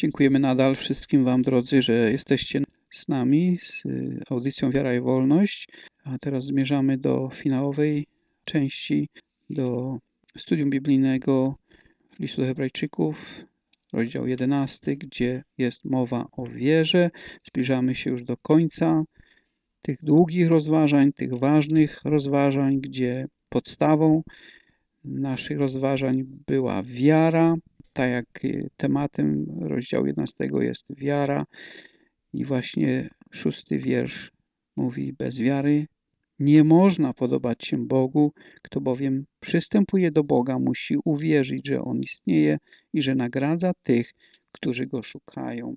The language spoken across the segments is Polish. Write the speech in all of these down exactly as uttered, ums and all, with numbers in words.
Dziękujemy nadal wszystkim Wam, drodzy, że jesteście z nami, z audycją Wiara i Wolność. A teraz zmierzamy do finałowej części, do studium biblijnego listu do Hebrajczyków, rozdział jedenasty, gdzie jest mowa o wierze. Zbliżamy się już do końca tych długich rozważań, tych ważnych rozważań, gdzie podstawą naszych rozważań była wiara. Tak jak tematem rozdziału jedenastego jest wiara i właśnie szósty wiersz mówi: bez wiary nie można podobać się Bogu, kto bowiem przystępuje do Boga, musi uwierzyć, że On istnieje i że nagradza tych, którzy Go szukają.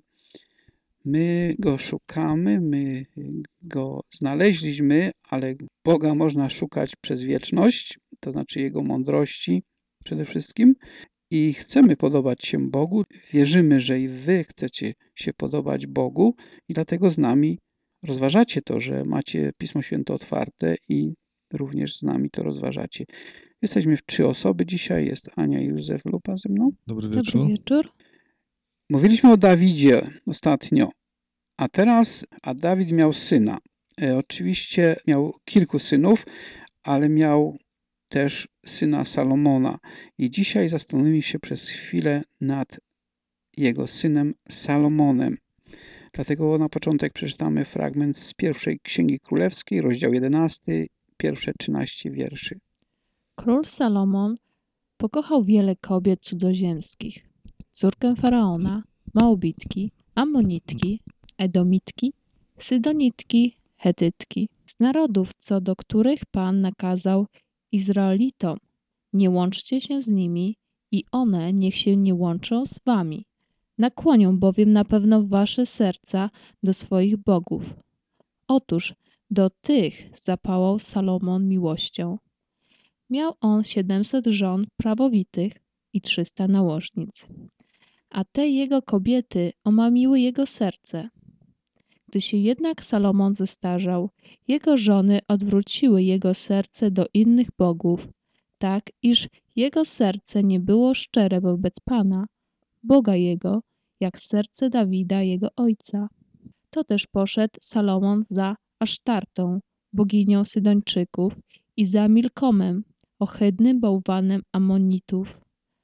My Go szukamy, my Go znaleźliśmy, ale Boga można szukać przez wieczność, to znaczy Jego mądrości przede wszystkim. I chcemy podobać się Bogu. Wierzymy, że i Wy chcecie się podobać Bogu i dlatego z nami rozważacie to, że macie Pismo Święte otwarte i również z nami to rozważacie. Jesteśmy w trzy osoby dzisiaj. Jest Ania i Józef Lupa ze mną. Dobry wieczór. Dobry wieczór. Mówiliśmy o Dawidzie ostatnio, a teraz, a Dawid miał syna. E, oczywiście miał kilku synów, ale miał też syna Salomona. I dzisiaj zastanowimy się przez chwilę nad jego synem Salomonem. Dlatego na początek przeczytamy fragment z pierwszej Księgi Królewskiej, rozdział jedenasty, pierwsze trzynaście wierszy. Król Salomon pokochał wiele kobiet cudzoziemskich. Córkę Faraona, Moabitki, Amonitki, Edomitki, Sydonitki, Hetytki. Z narodów, co do których Pan nakazał Izraelitom: nie łączcie się z nimi i one niech się nie łączą z wami. Nakłonią bowiem na pewno wasze serca do swoich bogów. Otóż do tych zapałał Salomon miłością. Miał on siedemset żon prawowitych i trzysta nałożnic. A te jego kobiety omamiły jego serce. Gdy się jednak Salomon zestarzał, jego żony odwróciły jego serce do innych bogów, tak iż jego serce nie było szczere wobec Pana, Boga jego, jak serce Dawida, jego ojca. To też poszedł Salomon za Asztartą, boginią Sydończyków, i za Milkomem, ohydnym bałwanem Amonitów.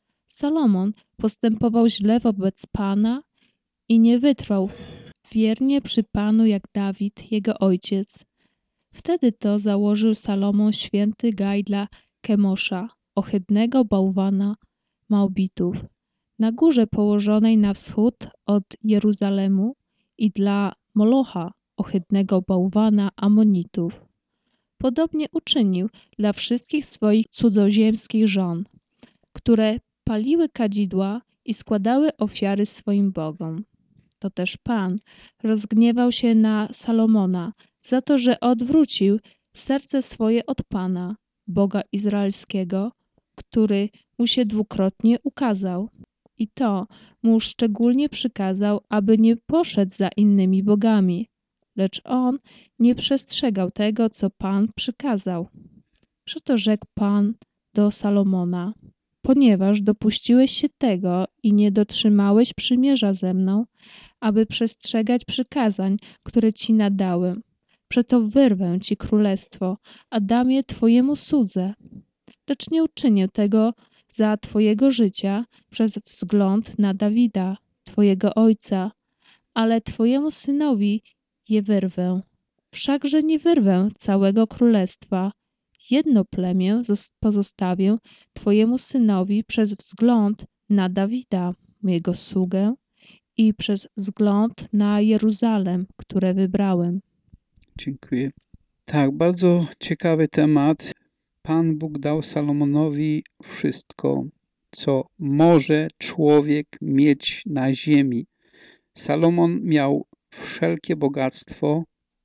Salomon postępował źle wobec Pana i nie wytrwał wiernie przy Panu jak Dawid, jego ojciec. Wtedy to założył Salomon święty gaj dla Kemosza, ohydnego bałwana Moabitów, na górze położonej na wschód od Jeruzalemu, i dla Molocha, ohydnego bałwana Amonitów. Podobnie uczynił dla wszystkich swoich cudzoziemskich żon, które paliły kadzidła i składały ofiary swoim bogom. To też Pan rozgniewał się na Salomona za to, że odwrócił serce swoje od Pana, Boga Izraelskiego, który mu się dwukrotnie ukazał. I to mu szczególnie przykazał, aby nie poszedł za innymi bogami, lecz on nie przestrzegał tego, co Pan przykazał. Przeto rzekł Pan do Salomona: ponieważ dopuściłeś się tego i nie dotrzymałeś przymierza ze mną, aby przestrzegać przykazań, które ci nadałem, przeto wyrwę ci królestwo, a dam je twojemu słudze. Lecz nie uczynię tego za twojego życia przez wzgląd na Dawida, twojego ojca, ale twojemu synowi je wyrwę. Wszakże nie wyrwę całego królestwa. Jedno plemię pozostawię twojemu synowi przez wzgląd na Dawida, mojego sługę, i przez wzgląd na Jeruzalem, które wybrałem. Dziękuję. Tak, bardzo ciekawy temat. Pan Bóg dał Salomonowi wszystko, co może człowiek mieć na ziemi. Salomon miał wszelkie bogactwo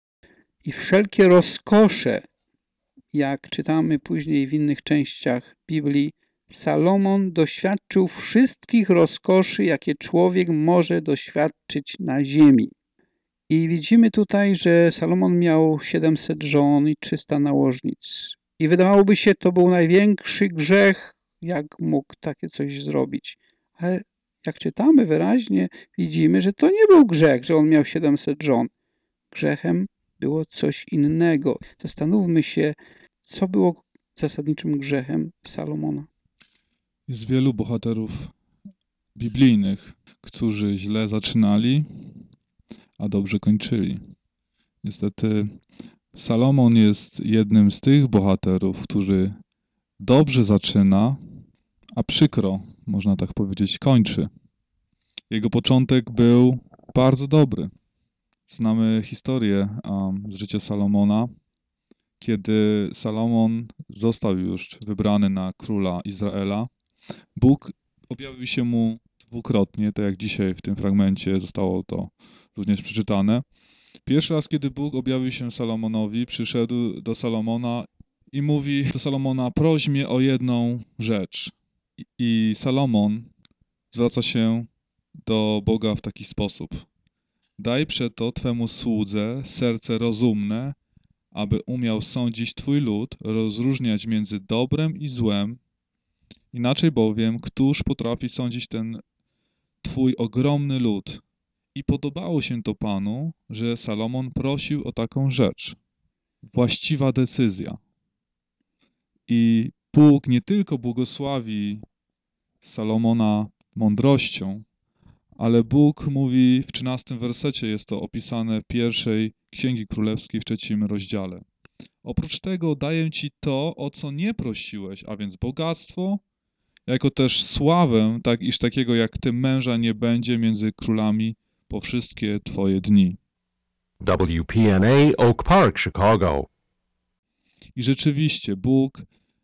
i wszelkie rozkosze. Jak czytamy później w innych częściach Biblii, Salomon doświadczył wszystkich rozkoszy, jakie człowiek może doświadczyć na ziemi. I widzimy tutaj, że Salomon miał siedemset żon i trzysta nałożnic. I wydawałoby się, to był największy grzech, jak mógł takie coś zrobić. Ale Jak czytamy wyraźnie, widzimy, że to nie był grzech, że on miał siedemset żon. Grzechem było coś innego. Zastanówmy się, co było zasadniczym grzechem Salomona. Jest wielu bohaterów biblijnych, którzy źle zaczynali, a dobrze kończyli. Niestety Salomon jest jednym z tych bohaterów, który dobrze zaczyna, a przykro, można tak powiedzieć, kończy. Jego początek był bardzo dobry. Znamy historię um, z życia Salomona, kiedy Salomon został już wybrany na króla Izraela. Bóg objawił się mu dwukrotnie, tak jak dzisiaj w tym fragmencie zostało to również przeczytane. Pierwszy raz, kiedy Bóg objawił się Salomonowi, przyszedł do Salomona i mówi do Salomona: proś mnie o jedną rzecz. I, i Salomon zwraca się do Boga w taki sposób: daj przeto Twemu słudze serce rozumne, aby umiał sądzić Twój lud, rozróżniać między dobrem i złem. Inaczej bowiem, któż potrafi sądzić ten Twój ogromny lud? I podobało się to Panu, że Salomon prosił o taką rzecz. Właściwa decyzja. I Bóg nie tylko błogosławi Salomona mądrością, ale Bóg mówi w trzynastym wersecie, jest to opisane pierwszej Księgi Królewskiej w trzecim rozdziale. Oprócz tego daję Ci to, o co nie prosiłeś, a więc bogactwo, jako też sławę, tak iż takiego jak Ty męża nie będzie między królami po wszystkie Twoje dni. W P N A Oak Park, Chicago. I rzeczywiście Bóg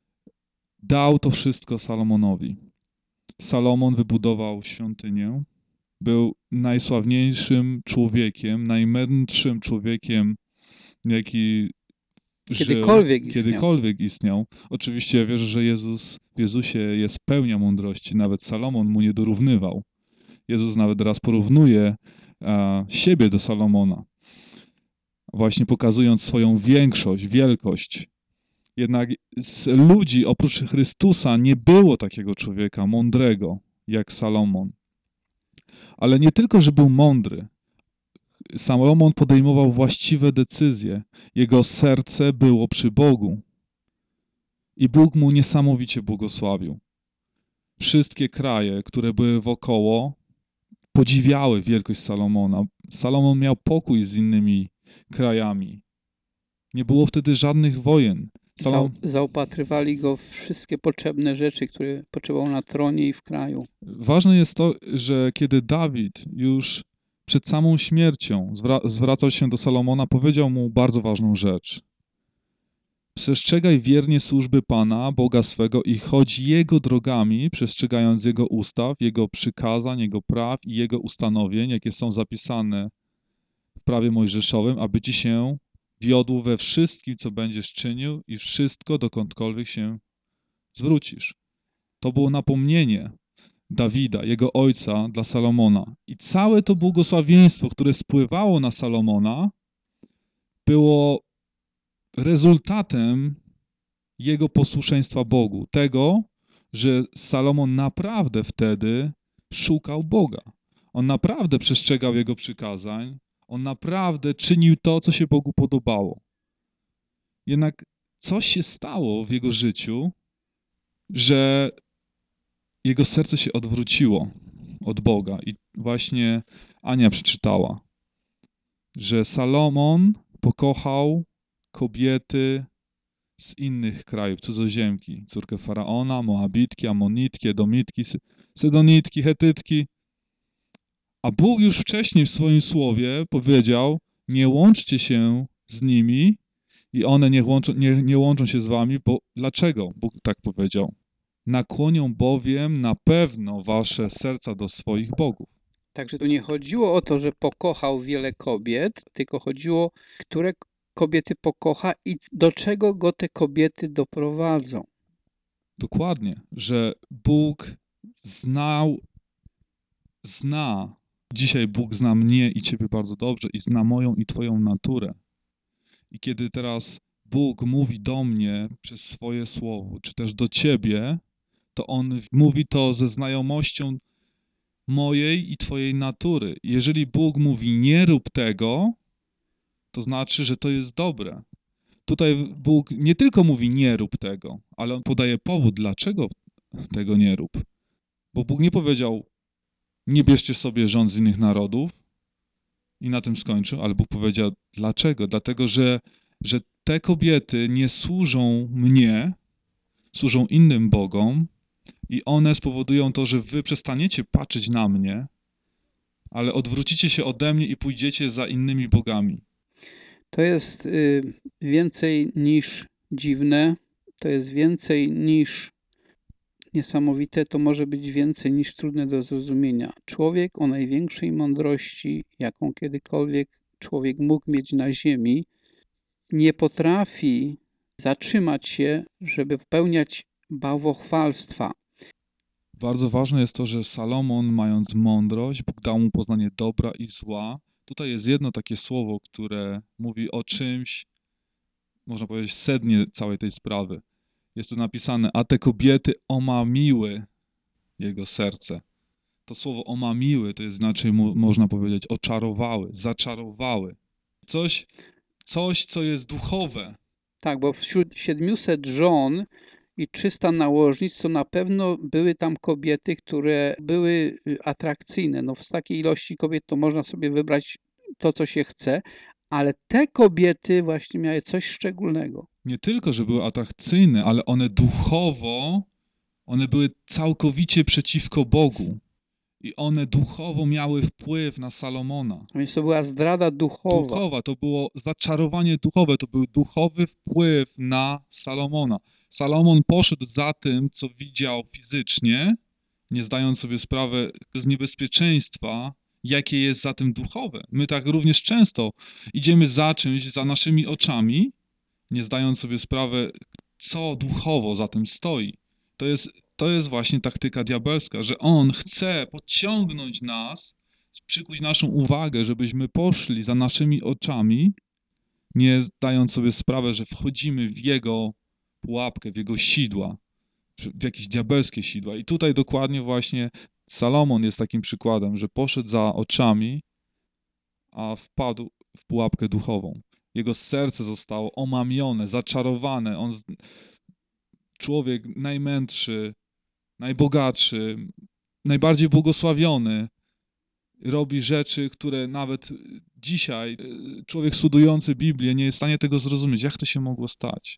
dał to wszystko Salomonowi. Salomon wybudował świątynię, był najsławniejszym człowiekiem, najmędrszym człowiekiem, jaki Kiedykolwiek żył, istniał. kiedykolwiek istniał. Oczywiście wierzę, że Jezus, w Jezusie jest pełnia mądrości, nawet Salomon mu nie dorównywał. Jezus nawet raz porównuje a, siebie do Salomona, właśnie pokazując swoją większość, wielkość. Jednak z ludzi oprócz Chrystusa nie było takiego człowieka mądrego jak Salomon. Ale nie tylko, że był mądry. Salomon podejmował właściwe decyzje. Jego serce było przy Bogu. I Bóg mu niesamowicie błogosławił. Wszystkie kraje, które były wokoło, podziwiały wielkość Salomona. Salomon miał pokój z innymi krajami. Nie było wtedy żadnych wojen. Salom... Zaopatrywali go w wszystkie potrzebne rzeczy, które potrzebował na tronie i w kraju. Ważne jest to, że kiedy Dawid już przed samą śmiercią zwra- zwracał się do Salomona, powiedział mu bardzo ważną rzecz. Przestrzegaj wiernie służby Pana, Boga swego i chodź Jego drogami, przestrzegając Jego ustaw, Jego przykazań, Jego praw i Jego ustanowień, jakie są zapisane w prawie mojżeszowym, aby Ci się wiodło we wszystkim, co będziesz czynił i wszystko, dokądkolwiek się zwrócisz. To było napomnienie Dawida, jego ojca, dla Salomona. I całe to błogosławieństwo, które spływało na Salomona, było rezultatem jego posłuszeństwa Bogu. Tego, że Salomon naprawdę wtedy szukał Boga. On naprawdę przestrzegał Jego przykazań. On naprawdę czynił to, co się Bogu podobało. Jednak coś się stało w jego życiu, że jego serce się odwróciło od Boga. I właśnie Ania przeczytała, że Salomon pokochał kobiety z innych krajów, cudzoziemki, córkę Faraona, Moabitki, Amonitki, Edomitki, Sydonitki, Hetytki. A Bóg już wcześniej w swoim słowie powiedział: nie łączcie się z nimi i one nie łączą, nie, nie łączą się z wami, bo dlaczego Bóg tak powiedział? Nakłonią bowiem na pewno wasze serca do swoich bogów. Także tu nie chodziło o to, że pokochał wiele kobiet, tylko chodziło, które kobiety pokocha i do czego go te kobiety doprowadzą. Dokładnie, że Bóg znał, zna, dzisiaj Bóg zna mnie i ciebie bardzo dobrze i zna moją i twoją naturę. I kiedy teraz Bóg mówi do mnie przez swoje słowo, czy też do ciebie, to On mówi to ze znajomością mojej i twojej natury. Jeżeli Bóg mówi nie rób tego, to znaczy, że to jest dobre. Tutaj Bóg nie tylko mówi nie rób tego, ale On podaje powód, dlaczego tego nie rób. Bo Bóg nie powiedział nie bierzcie sobie żon z innych narodów i na tym skończył, ale Bóg powiedział dlaczego? Dlatego, że, że te kobiety nie służą mnie, służą innym bogom i one spowodują to, że wy przestaniecie patrzeć na mnie, ale odwrócicie się ode mnie i pójdziecie za innymi bogami. To jest y, więcej niż dziwne, to jest więcej niż niesamowite, to może być więcej niż trudne do zrozumienia. Człowiek o największej mądrości, jaką kiedykolwiek człowiek mógł mieć na ziemi, nie potrafi zatrzymać się, żeby popełniać bałwochwalstwa. Bardzo ważne jest to, że Salomon, mając mądrość, Bóg dał mu poznanie dobra i zła. Tutaj jest jedno takie słowo, które mówi o czymś, można powiedzieć, sednie całej tej sprawy. Jest tu napisane, a te kobiety omamiły jego serce. To słowo omamiły, to jest znaczy, można powiedzieć, oczarowały, zaczarowały. Coś, coś, co jest duchowe. Tak, bo wśród siedmiuset żon i trzysta nałożnic, to na pewno były tam kobiety, które były atrakcyjne. No, z takiej ilości kobiet to można sobie wybrać to, co się chce, ale te kobiety właśnie miały coś szczególnego. Nie tylko, że były atrakcyjne, ale one duchowo, one były całkowicie przeciwko Bogu. I one duchowo miały wpływ na Salomona. A więc to była zdrada duchowa. Duchowa, to było zaczarowanie duchowe, to był duchowy wpływ na Salomona. Salomon poszedł za tym, co widział fizycznie, nie zdając sobie sprawy z niebezpieczeństwa, jakie jest za tym duchowe. My tak również często idziemy za czymś, za naszymi oczami, nie zdając sobie sprawy, co duchowo za tym stoi. To jest, to jest właśnie taktyka diabelska, że on chce podciągnąć nas, przykuć naszą uwagę, żebyśmy poszli za naszymi oczami, nie zdając sobie sprawy, że wchodzimy w jego pułapkę, w jego sidła, w jakieś diabelskie sidła. I tutaj dokładnie właśnie Salomon jest takim przykładem, że poszedł za oczami, a wpadł w pułapkę duchową. Jego serce zostało omamione, zaczarowane. On, człowiek najmędrszy, najbogatszy, najbardziej błogosławiony, robi rzeczy, które nawet dzisiaj człowiek studiujący Biblię nie jest w stanie tego zrozumieć. Jak to się mogło stać?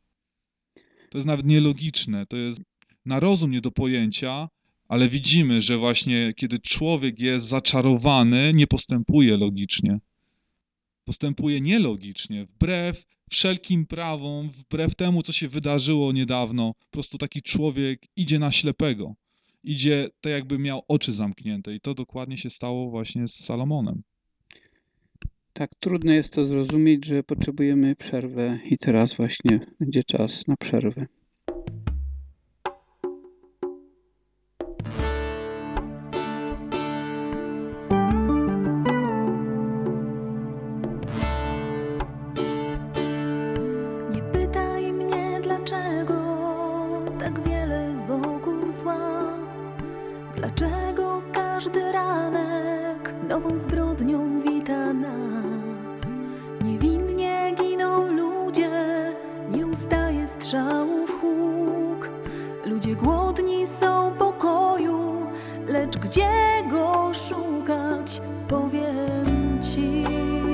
To jest nawet nielogiczne, to jest na rozum nie do pojęcia, ale widzimy, że właśnie kiedy człowiek jest zaczarowany, nie postępuje logicznie. Postępuje nielogicznie, wbrew wszelkim prawom, wbrew temu, co się wydarzyło niedawno. Po prostu taki człowiek idzie na ślepego. Idzie tak, jakby miał oczy zamknięte. I to dokładnie się stało właśnie z Salomonem. Tak trudno jest to zrozumieć, że potrzebujemy przerwę i teraz właśnie będzie czas na przerwę. Nie pytaj mnie, dlaczego tak wiele wokół zła. Dlaczego każdy ranek nową zbrodnią wita nas? Niewinnie giną ludzie, nie ustaje strzałów huk. Ludzie głodni są pokoju, lecz gdzie go szukać, powiem ci.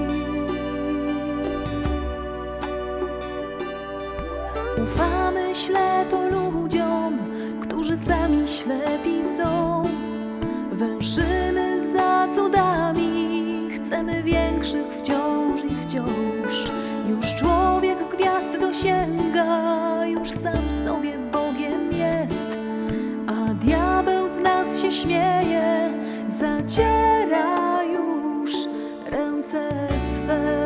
Ufamy ślepo ludziom, którzy sami ślepi są. Węszymy za cudami, chcemy większych wciąż i wciąż. Już człowiek gwiazd dosięga, już sam sobie Bogiem jest. A diabeł z nas się śmieje, zaciera już ręce swe.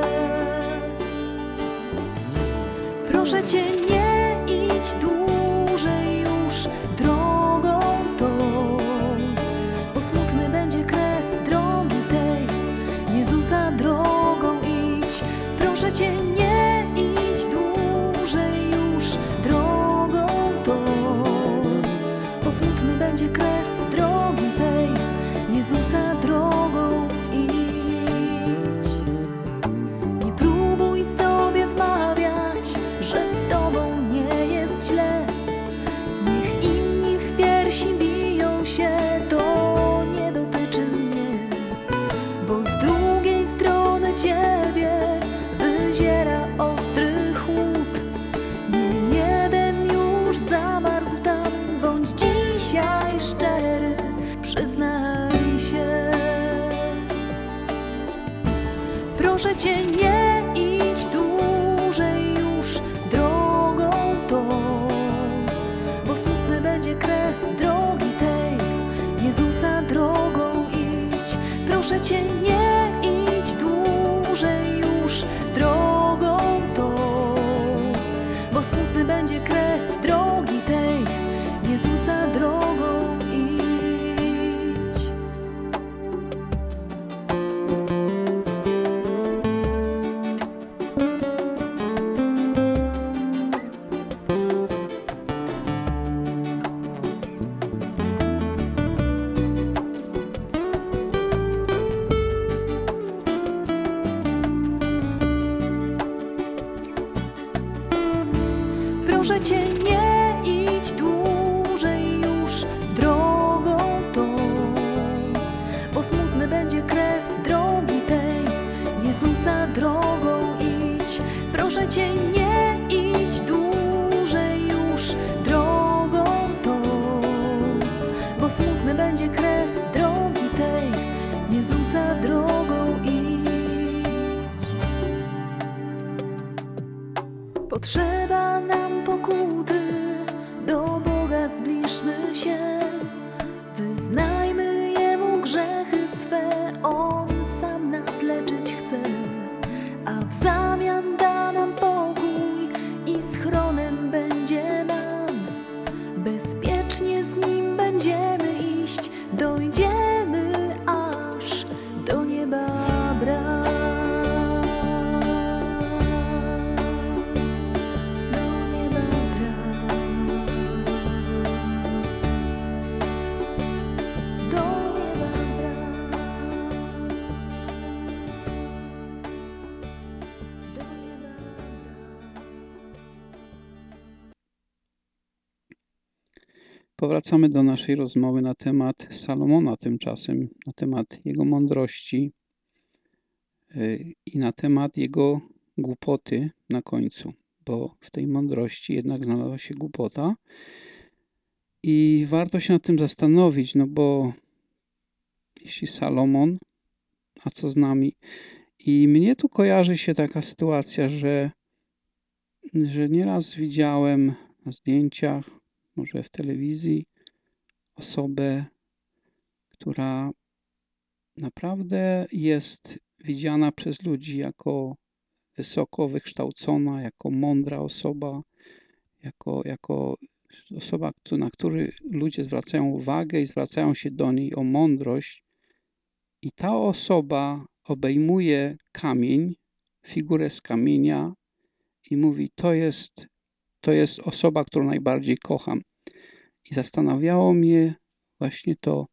Proszę Cię, nie idź dłużej już drogą tą, bo smutny będzie kres drogi tej. Jezusa drogą idź. Proszę Cię, nie idź dłużej już drogą tą, bo smutny będzie kres drogi tej. Jezusa Proszę Cię, nie idź dłużej już drogą tą, bo smutny będzie kres drogi tej. Jezusa drogą idź. Proszę Cię, nie idź dłużej już drogą tą, bo smutny będzie kres drogi tej. Jezusa drogą idź. Proszę Cię, nie idź dłużej już drogą tą, bo smutny będzie kres drogi tej. Jezusa drogą idź. Proszę Cię, nie idź dłużej już drogą tą, bo smutny będzie kres drogi tej. Jezusa drogą idź. Potrzeba nam pokuty, do Boga zbliżmy się, wyznajmy Jemu grzechy swe, On sam nas leczyć chce, a w zamian da nam pokój i schronem będzie nam. Bezpiecznie z Nim będziemy iść, dojdziemy aż do nieba bram. Powracamy do naszej rozmowy na temat Salomona tymczasem, na temat jego mądrości yy, i na temat jego głupoty na końcu, bo w tej mądrości jednak znalazła się głupota i warto się nad tym zastanowić, no bo jeśli Salomon, a co z nami? I mnie tu kojarzy się taka sytuacja, że, że nieraz widziałem na zdjęciach, może w telewizji, osobę, która naprawdę jest widziana przez ludzi jako wysoko wykształcona, jako mądra osoba, jako, jako osoba, na którą ludzie zwracają uwagę i zwracają się do niej o mądrość. I ta osoba obejmuje kamień, figurę z kamienia i mówi, to jest, to jest osoba, którą najbardziej kocham. I zastanawiało mnie właśnie to,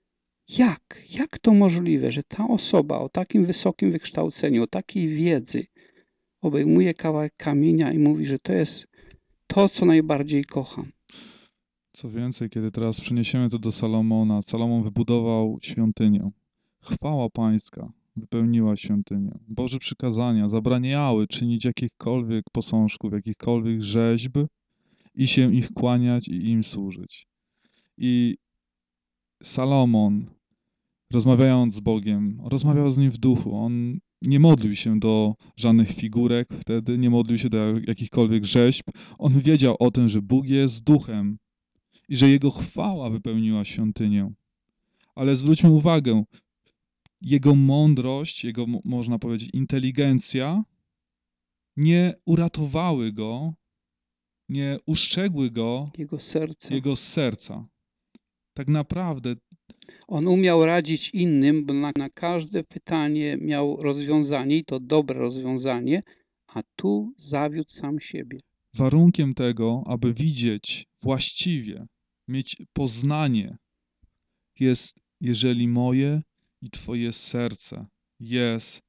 jak, jak to możliwe, że ta osoba o takim wysokim wykształceniu, o takiej wiedzy obejmuje kawałek kamienia i mówi, że to jest to, co najbardziej kocham. Co więcej, kiedy teraz przeniesiemy to do Salomona, Salomon wybudował świątynię. Chwała Pańska wypełniła świątynię. Boże przykazania zabraniały czynić jakichkolwiek posążków, jakichkolwiek rzeźb i się ich kłaniać i im służyć. I Salomon, rozmawiając z Bogiem, rozmawiał z Nim w duchu. On nie modlił się do żadnych figurek wtedy, nie modlił się do jakichkolwiek rzeźb. On wiedział o tym, że Bóg jest duchem i że Jego chwała wypełniła świątynię. Ale zwróćmy uwagę, Jego mądrość, Jego, można powiedzieć, inteligencja nie uratowały Go, nie uszczegły Go, Jego serce. Jego serca. Tak naprawdę On umiał radzić innym, bo na, na każde pytanie miał rozwiązanie i to dobre rozwiązanie, a tu zawiódł sam siebie. warunkiem tego, aby widzieć właściwie, mieć poznanie, jest, jeżeli moje i Twoje serce jest,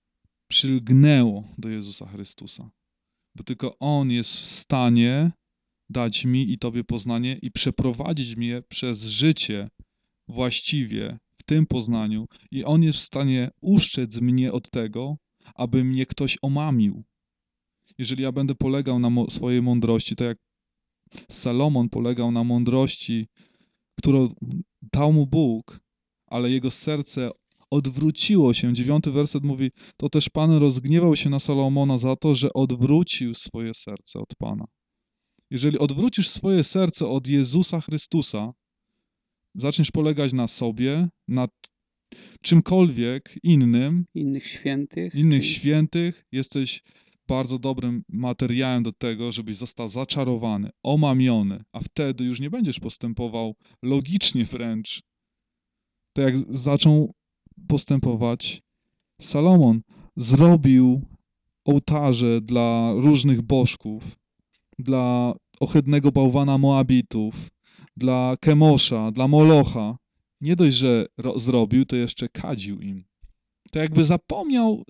przylgnęło do Jezusa Chrystusa. Bo tylko On jest w stanie dać mi i Tobie poznanie i przeprowadzić mnie przez życie właściwie w tym poznaniu. I On jest w stanie uszczec mnie od tego, aby mnie ktoś omamił. Jeżeli ja będę polegał na mo- swojej mądrości, to jak Salomon polegał na mądrości, którą dał mu Bóg, ale jego serce odwróciło się. Dziewiąty werset mówi, to też Pan rozgniewał się na Salomona za to, że odwrócił swoje serce od Pana. Jeżeli odwrócisz swoje serce od Jezusa Chrystusa, zaczniesz polegać na sobie, na czymkolwiek innym, Innych świętych. innych czy- świętych, jesteś bardzo dobrym materiałem do tego, żebyś został zaczarowany, omamiony, a wtedy już nie będziesz postępował logicznie wręcz, tak jak zaczął postępować Salomon. Zrobił ołtarze dla różnych bożków, dla ohydnego bałwana Moabitów, dla Kemosza, dla Molocha. Nie dość, że ro- zrobił, to jeszcze kadził im. To jakby zapomniał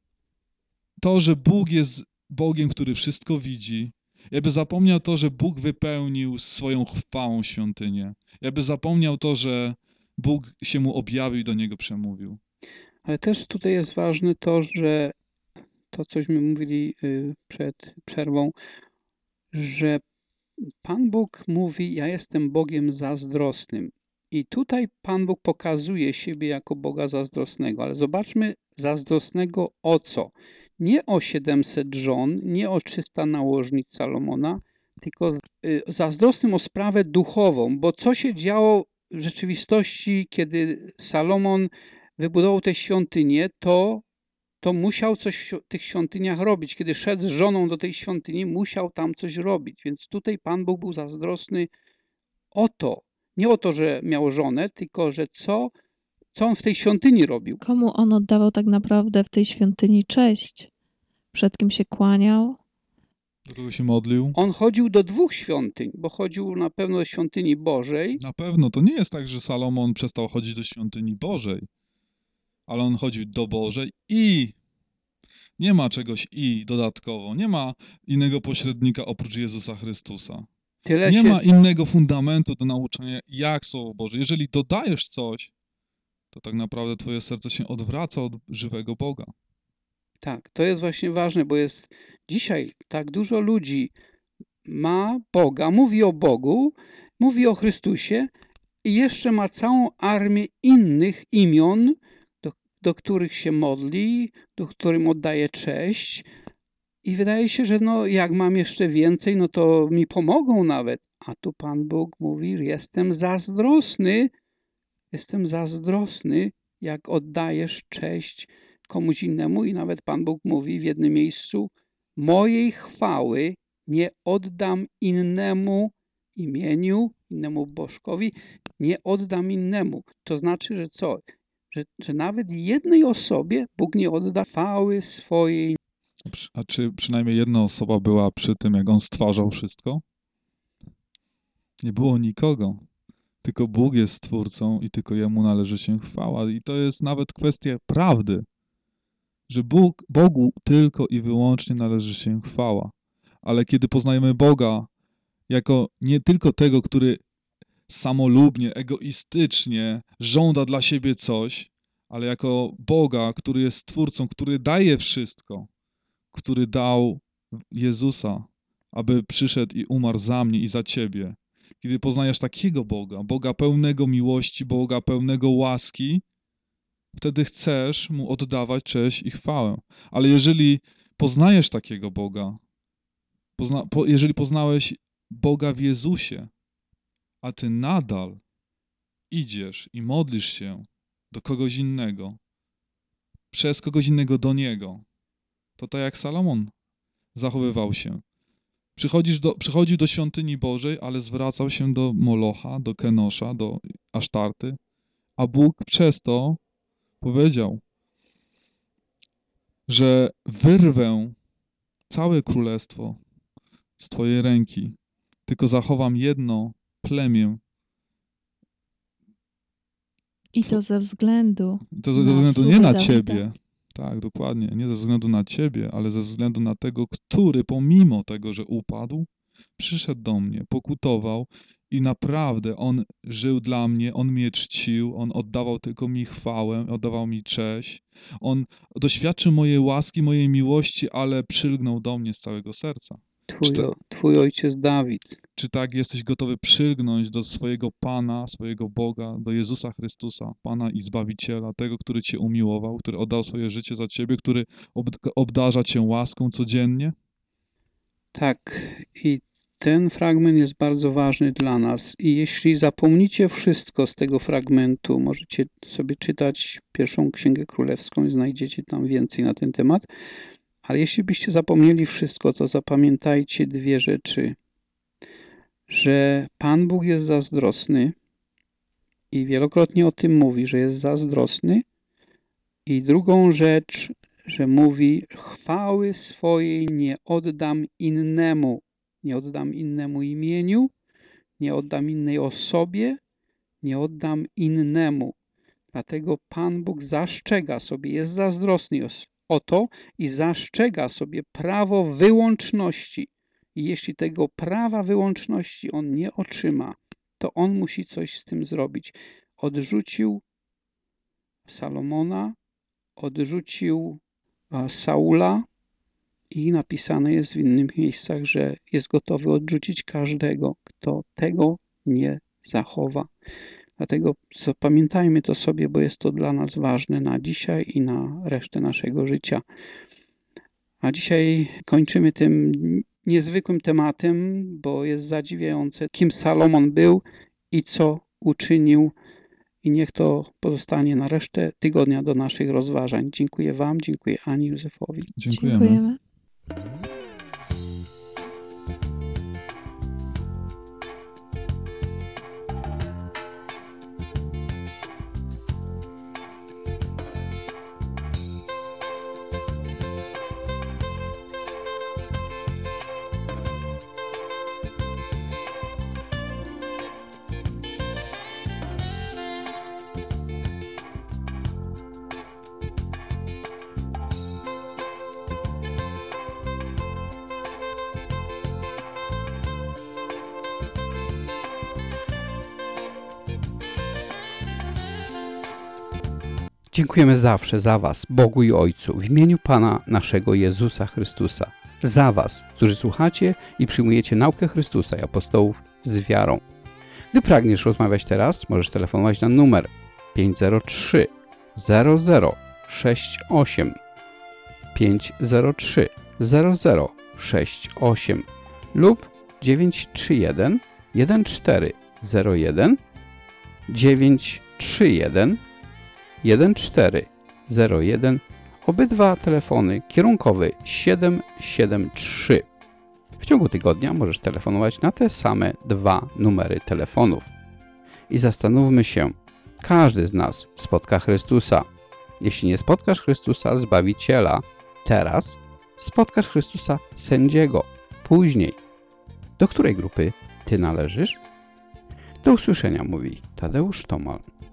to, że Bóg jest Bogiem, który wszystko widzi. Jakby zapomniał to, że Bóg wypełnił swoją chwałą świątynię. Jakby zapomniał to, że Bóg się mu objawił i do niego przemówił. Ale też tutaj jest ważne to, że to, cośmy mówili y, przed przerwą, że Pan Bóg mówi, ja jestem Bogiem zazdrosnym. I tutaj Pan Bóg pokazuje siebie jako Boga zazdrosnego, ale zobaczmy zazdrosnego o co? Nie o siedemset żon, nie o trzysta nałożnic Salomona, tylko y, zazdrosnym o sprawę duchową, bo co się działo w rzeczywistości, kiedy Salomon wybudował tę świątynię, to to musiał coś w tych świątyniach robić. Kiedy szedł z żoną do tej świątyni, musiał tam coś robić. Więc tutaj Pan Bóg był zazdrosny o to. Nie o to, że miał żonę, tylko że co, co on w tej świątyni robił. Komu on oddawał tak naprawdę w tej świątyni cześć? Przed kim się kłaniał? Do kogo się modlił? On chodził do dwóch świątyń, bo chodził na pewno do świątyni Bożej. Na pewno to nie jest tak, że Salomon przestał chodzić do świątyni Bożej, ale on chodził do Bożej i nie ma czegoś i dodatkowo, nie ma innego pośrednika oprócz Jezusa Chrystusa. Tyle Nie się, ma innego fundamentu do nauczania jak Słowo Boże. Jeżeli dodajesz coś, to tak naprawdę twoje serce się odwraca od żywego Boga. tak, to jest właśnie ważne, bo jest dzisiaj tak dużo ludzi ma Boga, mówi o Bogu, mówi o Chrystusie i jeszcze ma całą armię innych imion, do, do których się modli, do którym oddaje cześć. I wydaje się, że no, jak mam jeszcze więcej, no to mi pomogą nawet. A tu Pan Bóg mówi, jestem zazdrosny, jestem zazdrosny, jak oddajesz cześć komuś innemu. I nawet Pan Bóg mówi w jednym miejscu, mojej chwały nie oddam innemu imieniu, innemu bożkowi, nie oddam innemu. To znaczy, że co? Że, że nawet jednej osobie Bóg nie odda chwały swojej. A czy przynajmniej jedna osoba była przy tym, jak on stwarzał wszystko? Nie było nikogo. Tylko Bóg jest Stwórcą i tylko Jemu należy się chwała. I to jest nawet kwestia prawdy, że Bóg, Bogu tylko i wyłącznie należy się chwała. Ale kiedy poznajemy Boga jako nie tylko tego, który samolubnie, egoistycznie żąda dla siebie coś, ale jako Boga, który jest Stwórcą, który daje wszystko, który dał Jezusa, aby przyszedł i umarł za mnie i za ciebie. Kiedy poznajesz takiego Boga, Boga pełnego miłości, Boga pełnego łaski, wtedy chcesz Mu oddawać cześć i chwałę. Ale jeżeli poznajesz takiego Boga, pozna, po, jeżeli poznałeś Boga w Jezusie, a ty nadal idziesz i modlisz się do kogoś innego, przez kogoś innego do Niego, to tak jak Salomon zachowywał się. Przychodzisz do, przychodził do świątyni Bożej, ale zwracał się do Molocha, do Kenosza, do Asztarty, a Bóg przez to powiedział, że wyrwę całe królestwo z twojej ręki, tylko zachowam jedno plemię. I to ze względu To ze na względu nie sługę na Dawida. ciebie. Tak, dokładnie. Nie ze względu na ciebie, ale ze względu na tego, który pomimo tego, że upadł, przyszedł do mnie, pokutował i naprawdę on żył dla mnie, on mnie czcił, on oddawał tylko mi chwałę, oddawał mi cześć. On doświadczył mojej łaski, mojej miłości, ale przylgnął do mnie z całego serca. Twój, Czte- twój ojciec Dawid. Czy tak jesteś gotowy przylgnąć do swojego Pana, swojego Boga, do Jezusa Chrystusa, Pana i Zbawiciela, tego, który Cię umiłował, który oddał swoje życie za Ciebie, który ob- obdarza Cię łaską codziennie? Tak, i ten fragment jest bardzo ważny dla nas. I jeśli zapomnicie wszystko z tego fragmentu, możecie sobie czytać pierwszą Księgę Królewską i znajdziecie tam więcej na ten temat. Ale jeśli byście zapomnieli wszystko, to zapamiętajcie dwie rzeczy. Że Pan Bóg jest zazdrosny i wielokrotnie o tym mówi, że jest zazdrosny. I drugą rzecz, że mówi, chwały swojej nie oddam innemu. Nie oddam innemu imieniu, nie oddam innej osobie, nie oddam innemu. Dlatego Pan Bóg zastrzega sobie, jest zazdrosny o to i zastrzega sobie prawo wyłączności. I jeśli tego prawa wyłączności on nie otrzyma, to on musi coś z tym zrobić. Odrzucił Salomona, odrzucił Saula i napisane jest w innych miejscach, że jest gotowy odrzucić każdego, kto tego nie zachowa. Dlatego zapamiętajmy to sobie, bo jest to dla nas ważne na dzisiaj i na resztę naszego życia. A dzisiaj kończymy tym niezwykłym tematem, bo jest zadziwiające, kim Salomon był i co uczynił. I niech to pozostanie na resztę tygodnia do naszych rozważań. Dziękuję Wam, dziękuję Ani, Józefowi. Dziękujemy. Dziękujemy. Dziękujemy zawsze za Was, Bogu i Ojcu, w imieniu Pana naszego Jezusa Chrystusa. Za Was, którzy słuchacie i przyjmujecie naukę Chrystusa i apostołów z wiarą. Gdy pragniesz rozmawiać teraz, możesz telefonować na numer pięć zero trzy zero zero sześć osiem pięć zero trzy zero zero sześć osiem lub dziewięć trzy jeden jeden cztery zero jeden dziewięć trzy jeden jeden cztery zero jeden. Obydwa telefony kierunkowy siedem siedem trzy. W ciągu tygodnia możesz telefonować na te same dwa numery telefonów. I zastanówmy się, każdy z nas spotka Chrystusa. Jeśli nie spotkasz Chrystusa Zbawiciela teraz, spotkasz Chrystusa Sędziego później. Do której grupy Ty należysz? Do usłyszenia, mówi Tadeusz Tomal.